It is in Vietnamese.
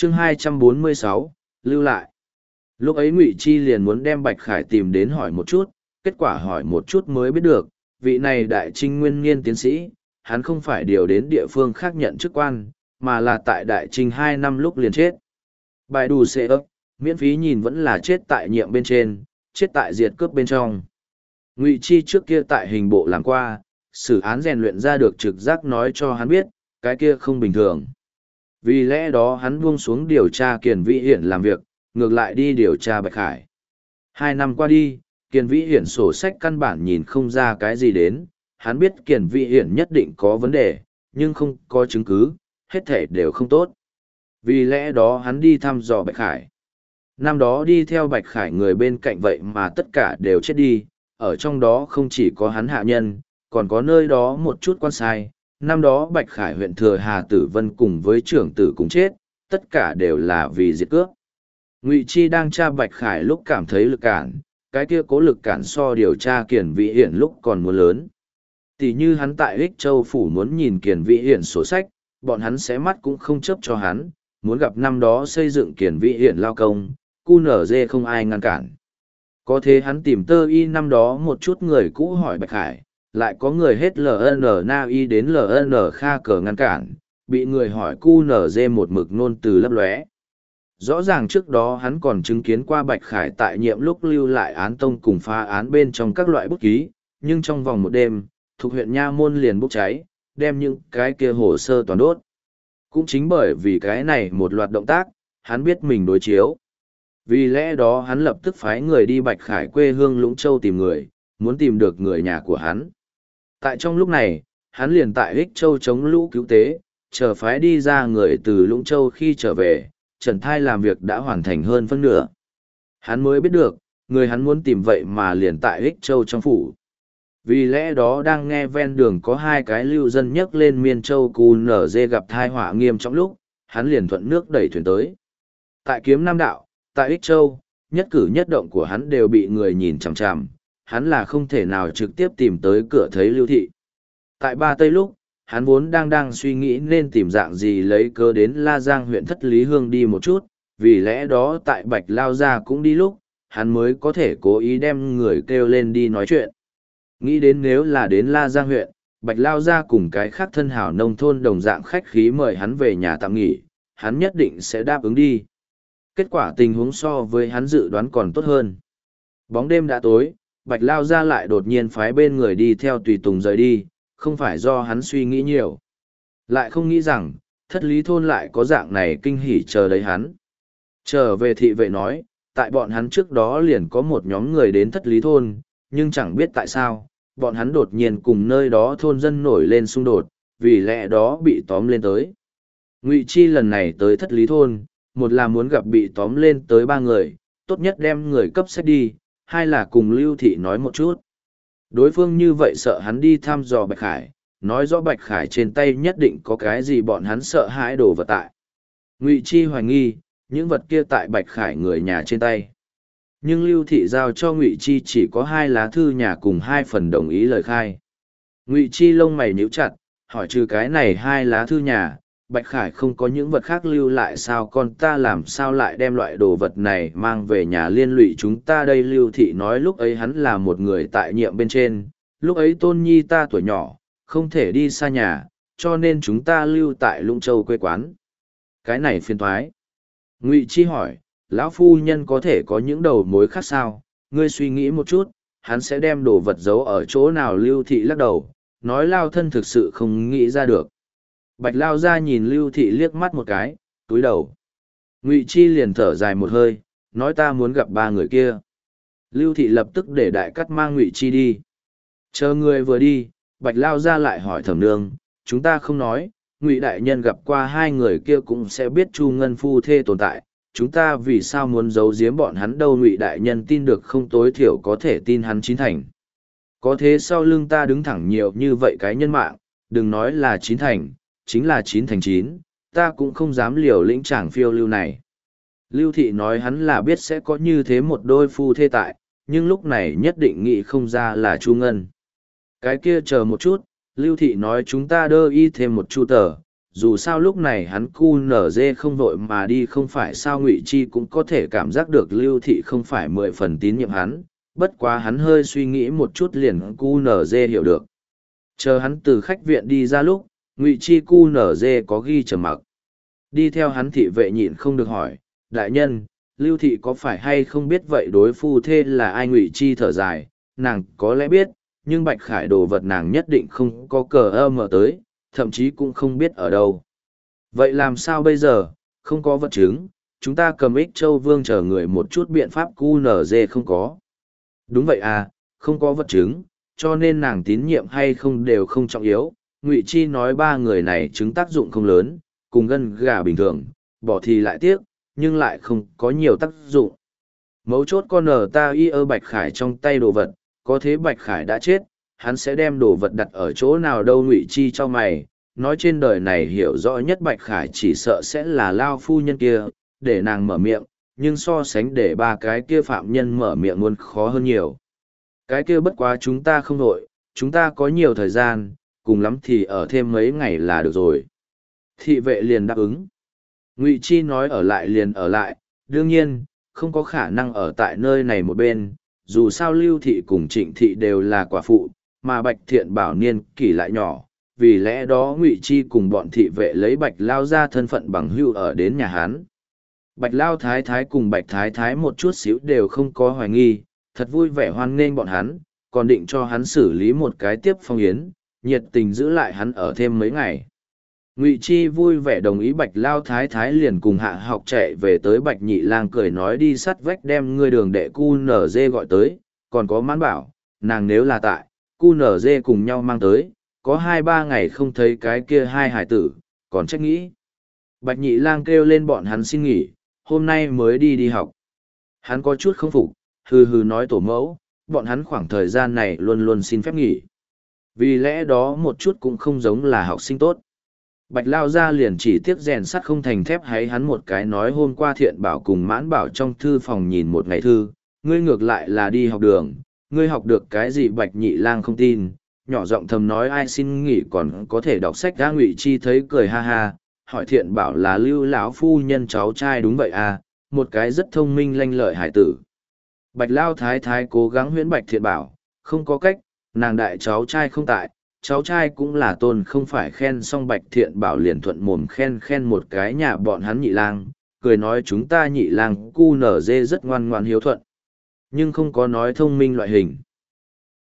chương 246, lưu lại. Lúc ấy Ngụy Chi liền muốn đem Bạch Khải tìm đến hỏi một chút, kết quả hỏi một chút mới biết được, vị này đại trinh nguyên niên tiến sĩ, hắn không phải điều đến địa phương khác nhận chức quan, mà là tại đại trinh 2 năm lúc liền chết. Bài đù xệ ấp, miễn phí nhìn vẫn là chết tại nhiệm bên trên, chết tại diệt cướp bên trong. Ngụy Chi trước kia tại hình bộ làm qua, xử án rèn luyện ra được trực giác nói cho hắn biết, cái kia không bình thường. Vì lẽ đó hắn buông xuống điều tra Kiền Vĩ Hiển làm việc, ngược lại đi điều tra Bạch Khải. 2 năm qua đi, Kiền Vĩ Hiển sổ sách căn bản nhìn không ra cái gì đến, hắn biết Kiền Vĩ Hiển nhất định có vấn đề, nhưng không có chứng cứ, hết thể đều không tốt. Vì lẽ đó hắn đi thăm dò Bạch Khải. Năm đó đi theo Bạch Khải người bên cạnh vậy mà tất cả đều chết đi, ở trong đó không chỉ có hắn hạ nhân, còn có nơi đó một chút quan sai. Năm đó Bạch Khải huyện Thừa Hà Tử Vân cùng với trưởng tử cũng chết, tất cả đều là vì diệt cướp. Ngụy Chi đang tra Bạch Khải lúc cảm thấy lực cản, cái kia cố lực cản so điều tra Kiền Vĩ Hiển lúc còn muốn lớn. Tỷ như hắn tại Ích Châu Phủ muốn nhìn Kiền Vĩ Hiển sổ sách, bọn hắn sẽ mắt cũng không chấp cho hắn, muốn gặp năm đó xây dựng Kiền Vĩ Hiển lao công, QNZ không ai ngăn cản. Có thế hắn tìm tơ y năm đó một chút người cũ hỏi Bạch Khải, lại có người hết LN Na y đến LN Kha cờ ngăn cản, bị người hỏi QNZ một mực nôn từ lấp lóe. Rõ ràng trước đó hắn còn chứng kiến qua Bạch Khải tại nhiệm lúc lưu lại án tông cùng phá án bên trong các loại bút ký, nhưng trong vòng một đêm, thuộc huyện Nha Môn liền bốc cháy, đem những cái kia hồ sơ toàn đốt. Cũng chính bởi vì cái này một loạt động tác, hắn biết mình đối chiếu. Vì lẽ đó hắn lập tức phái người đi Bạch Khải quê hương Lũng Châu tìm người, muốn tìm được người nhà của hắn. Tại trong lúc này, hắn liền tại Ích Châu chống lũ cứu tế, chờ phái đi ra người từ Lũng Châu khi trở về, Trần Thai làm việc đã hoàn thành hơn phân nửa. Hắn mới biết được, người hắn muốn tìm vậy mà liền tại Ích Châu trong phủ. Vì lẽ đó đang nghe ven đường có 2 cái lưu dân nhấc lên Miên Châu Cù Nở Dê gặp thai họa nghiêm trọng lúc, hắn liền thuận nước đẩy thuyền tới. Tại Kiếm Nam Đạo, tại Ích Châu, nhất cử nhất động của hắn đều bị người nhìn chằm chằm, hắn là không thể nào trực tiếp tìm tới cửa thấy Lưu Thị. Tại Ba Tây lúc, hắn vốn đang suy nghĩ nên tìm dạng gì lấy cớ đến La Giang huyện Thất Lý Hương đi một chút, vì lẽ đó tại Bạch Lao Gia cũng đi lúc, hắn mới có thể cố ý đem người kêu lên đi nói chuyện. Nghĩ đến nếu là đến La Giang huyện, Bạch Lao Gia cùng cái khác thân hảo nông thôn đồng dạng khách khí mời hắn về nhà tạm nghỉ, hắn nhất định sẽ đáp ứng đi. Kết quả tình huống so với hắn dự đoán còn tốt hơn. Bóng đêm đã tối, Bạch Lao Gia lại đột nhiên phái bên người đi theo tùy tùng rời đi, không phải do hắn suy nghĩ nhiều. Lại không nghĩ rằng, Thất Lý Thôn lại có dạng này kinh hỉ chờ lấy hắn. Trở về thị vệ nói, tại bọn hắn trước đó liền có một nhóm người đến Thất Lý Thôn, nhưng chẳng biết tại sao, bọn hắn đột nhiên cùng nơi đó thôn dân nổi lên xung đột, vì lẽ đó bị tóm lên tới. Ngụy Chi lần này tới Thất Lý Thôn, một là muốn gặp bị tóm lên tới 3 người, tốt nhất đem người cấp sách đi, 2 là cùng Lưu Thị nói một chút. Đối phương như vậy sợ hắn đi thăm dò Bạch Khải, nói rõ Bạch Khải trên tay nhất định có cái gì bọn hắn sợ hãi đồ vật tại. Ngụy Chi hoài nghi, những vật kia tại Bạch Khải người nhà trên tay. Nhưng Lưu Thị giao cho Ngụy Chi chỉ có 2 lá thư nhà cùng 2 phần đồng ý lời khai. Ngụy Chi lông mày nhíu chặt, hỏi trừ cái này 2 lá thư nhà, Bạch Khải không có những vật khác lưu lại sao con ta làm sao lại đem loại đồ vật này mang về nhà liên lụy chúng ta đây. Lưu Thị nói lúc ấy hắn là một người tại nhiệm bên trên, lúc ấy Tôn Nhi ta tuổi nhỏ, không thể đi xa nhà, cho nên chúng ta lưu tại Lũng Châu quê quán. Cái này phiền toái. Ngụy Chi hỏi, lão phu nhân có thể có những đầu mối khác sao, ngươi suy nghĩ một chút, hắn sẽ đem đồ vật giấu ở chỗ nào. Lưu Thị lắc đầu, nói lao thân thực sự không nghĩ ra được. Bạch Lao Gia nhìn Lưu Thị liếc mắt một cái, túi đầu. Ngụy Chi liền thở dài một hơi, nói ta muốn gặp 3 người kia. Lưu Thị lập tức để đại cắt mang Ngụy Chi đi. Chờ người vừa đi, Bạch Lao Gia lại hỏi Thẩm Nương, chúng ta không nói, Ngụy đại nhân gặp qua 2 người kia cũng sẽ biết Chu Ngân phu thê tồn tại, chúng ta vì sao muốn giấu giếm bọn hắn đâu. Ngụy đại nhân tin được không tối thiểu có thể tin hắn 9 thành. Có thế sau lưng ta đứng thẳng nhiều như vậy cái nhân mạng, đừng nói là 9 thành, chính là 9 thành 9, ta cũng không dám liều lĩnh chàng phiêu lưu này. Lưu Thị nói hắn là biết sẽ có như thế một đôi phu thê tại, nhưng lúc này nhất định nghĩ không ra là Chu Ngân. Cái kia chờ một chút, Lưu Thị nói chúng ta đơ y thêm một chu tờ, dù sao lúc này hắn cu nở dê không vội mà đi không phải sao Ngụy Chi cũng có thể cảm giác được Lưu Thị không phải 10 phần tín nhiệm hắn, bất quá hắn hơi suy nghĩ một chút liền cu nở dê hiểu được. Chờ hắn từ khách viện đi ra lúc, Ngụy Chi cu nở dê có ghi trầm mặc. Đi theo hắn thị vệ nhịn không được hỏi, đại nhân, Lưu Thị có phải hay không biết vậy đối phu thê là ai? Ngụy Chi thở dài, nàng có lẽ biết, nhưng Bạch Khải đồ vật nàng nhất định không có cờ ơ mở tới, thậm chí cũng không biết ở đâu. Vậy làm sao bây giờ, không có vật chứng, chúng ta cầm Ích Châu Vương chờ người một chút biện pháp QNZ không có. Đúng vậy à, không có vật chứng, cho nên nàng tín nhiệm hay không đều không trọng yếu. Ngụy Chi nói ba người này chứng tác dụng không lớn, cùng gân gà bình thường, bỏ thì lại tiếc, nhưng lại không có nhiều tác dụng. Mấu chốt con nở ta y ơ Bạch Khải trong tay đồ vật, có thế Bạch Khải đã chết, hắn sẽ đem đồ vật đặt ở chỗ nào đâu? Ngụy Chi cho mày, nói trên đời này hiểu rõ nhất Bạch Khải chỉ sợ sẽ là Lao phu nhân kia, để nàng mở miệng, nhưng so sánh để ba cái kia phạm nhân mở miệng luôn khó hơn nhiều. Cái kia bất quá chúng ta không đội, chúng ta có nhiều thời gian, cùng lắm thì ở thêm mấy ngày là được rồi. Thị vệ liền đáp ứng. Ngụy Chi nói ở lại liền ở lại, đương nhiên, không có khả năng ở tại nơi này một bên, dù sao Lưu Thị cùng Trịnh Thị đều là quả phụ, mà Bạch Thiện Bảo niên kỷ lại nhỏ, vì lẽ đó Ngụy Chi cùng bọn thị vệ lấy Bạch Lao ra thân phận bằng hưu ở đến nhà Hán. Bạch Lao Thái Thái cùng Bạch Thái Thái một chút xíu đều không có hoài nghi, thật vui vẻ hoan nghênh bọn hắn, còn định cho hắn xử lý một cái tiếp phong yến, nhiệt tình giữ lại hắn ở thêm mấy ngày. Ngụy Chi vui vẻ đồng ý. Bạch Lao Thái Thái liền cùng Hạ Học chạy về tới Bạch Nhị Lang cười nói đi sắt vách đem ngươi đường đệ cu nở dê gọi tới, còn có Mãn Bảo, nàng nếu là tại, cu nở dê cùng nhau mang tới, có 2-3 ngày không thấy cái kia hai hải tử, còn trách nghĩ. Bạch Nhị Lang kêu lên bọn hắn xin nghỉ, hôm nay mới đi học. Hắn có chút không phục, hừ hừ nói tổ mẫu, bọn hắn khoảng thời gian này luôn luôn xin phép nghỉ. Vì lẽ đó một chút cũng không giống là học sinh tốt. Bạch Lao ra liền chỉ tiếc rèn sắt không thành thép hay hắn một cái nói hôm qua Thiện Bảo cùng Mãn Bảo trong thư phòng nhìn một ngày thư, ngươi ngược lại là đi học đường, ngươi học được cái gì? Bạch Nhị Lang không tin, nhỏ giọng thầm nói ai xin nghỉ còn có thể đọc sách. Ra Ngụy Chi thấy cười ha ha, hỏi Thiện Bảo là Lưu lão phu nhân cháu trai đúng vậy à, một cái rất thông minh lanh lợi hải tử. Bạch Lao Thái Thái cố gắng huyễn Bạch Thiện Bảo, không có cách, nàng đại cháu trai không tại, cháu trai cũng là tôn không phải khen. Xong Bạch Thiện Bảo liền thuận mồm khen một cái nhà bọn hắn Nhị Lang, cười nói chúng ta Nhị Lang cu nở dê rất ngoan ngoan hiếu thuận, nhưng không có nói thông minh loại hình.